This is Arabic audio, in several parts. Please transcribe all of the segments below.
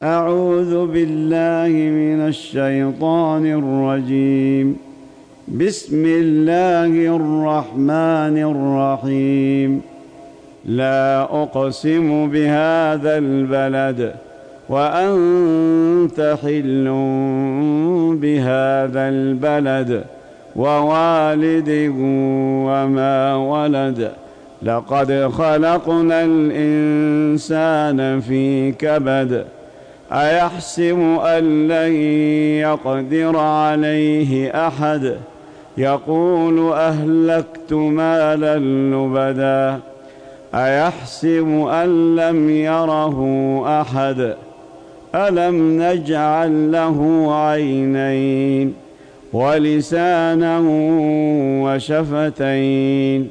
أعوذ بالله من الشيطان الرجيم. بسم الله الرحمن الرحيم. لا أقسم بهذا البلد وأنت حل بهذا البلد ووالد وما ولد. لقد خلقنا الإنسان في كبد. أيحسب أن لن يقدر عليه أحد. يقول أهلكت مالا لبدا. أيحسب أن لم يره أحد. ألم نجعل له عينين ولسانا وشفتين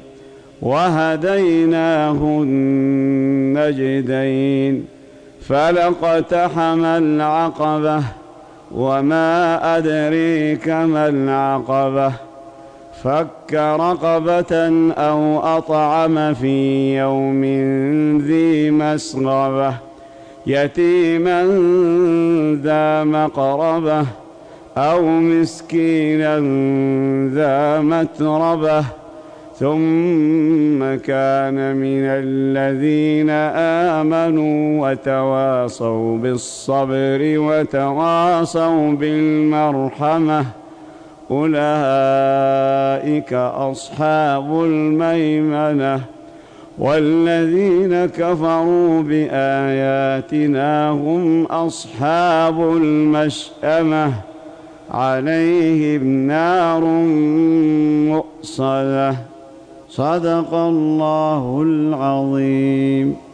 وهديناه النجدين. فلاقتحم العقبة وما أدريك ما العقبة. فك رقبة أو أطعم في يوم ذي مسغبة. يتيما ذا مقربة أو مسكينا ذا متربة. ثم كان من الذين آمنوا وتواصوا بالصبر وتواصوا بالمرحمة. أولئك أصحاب الميمنة. والذين كفروا بآياتنا هم أصحاب المشأمة. عليهم نار مؤصدة. صدق الله العظيم.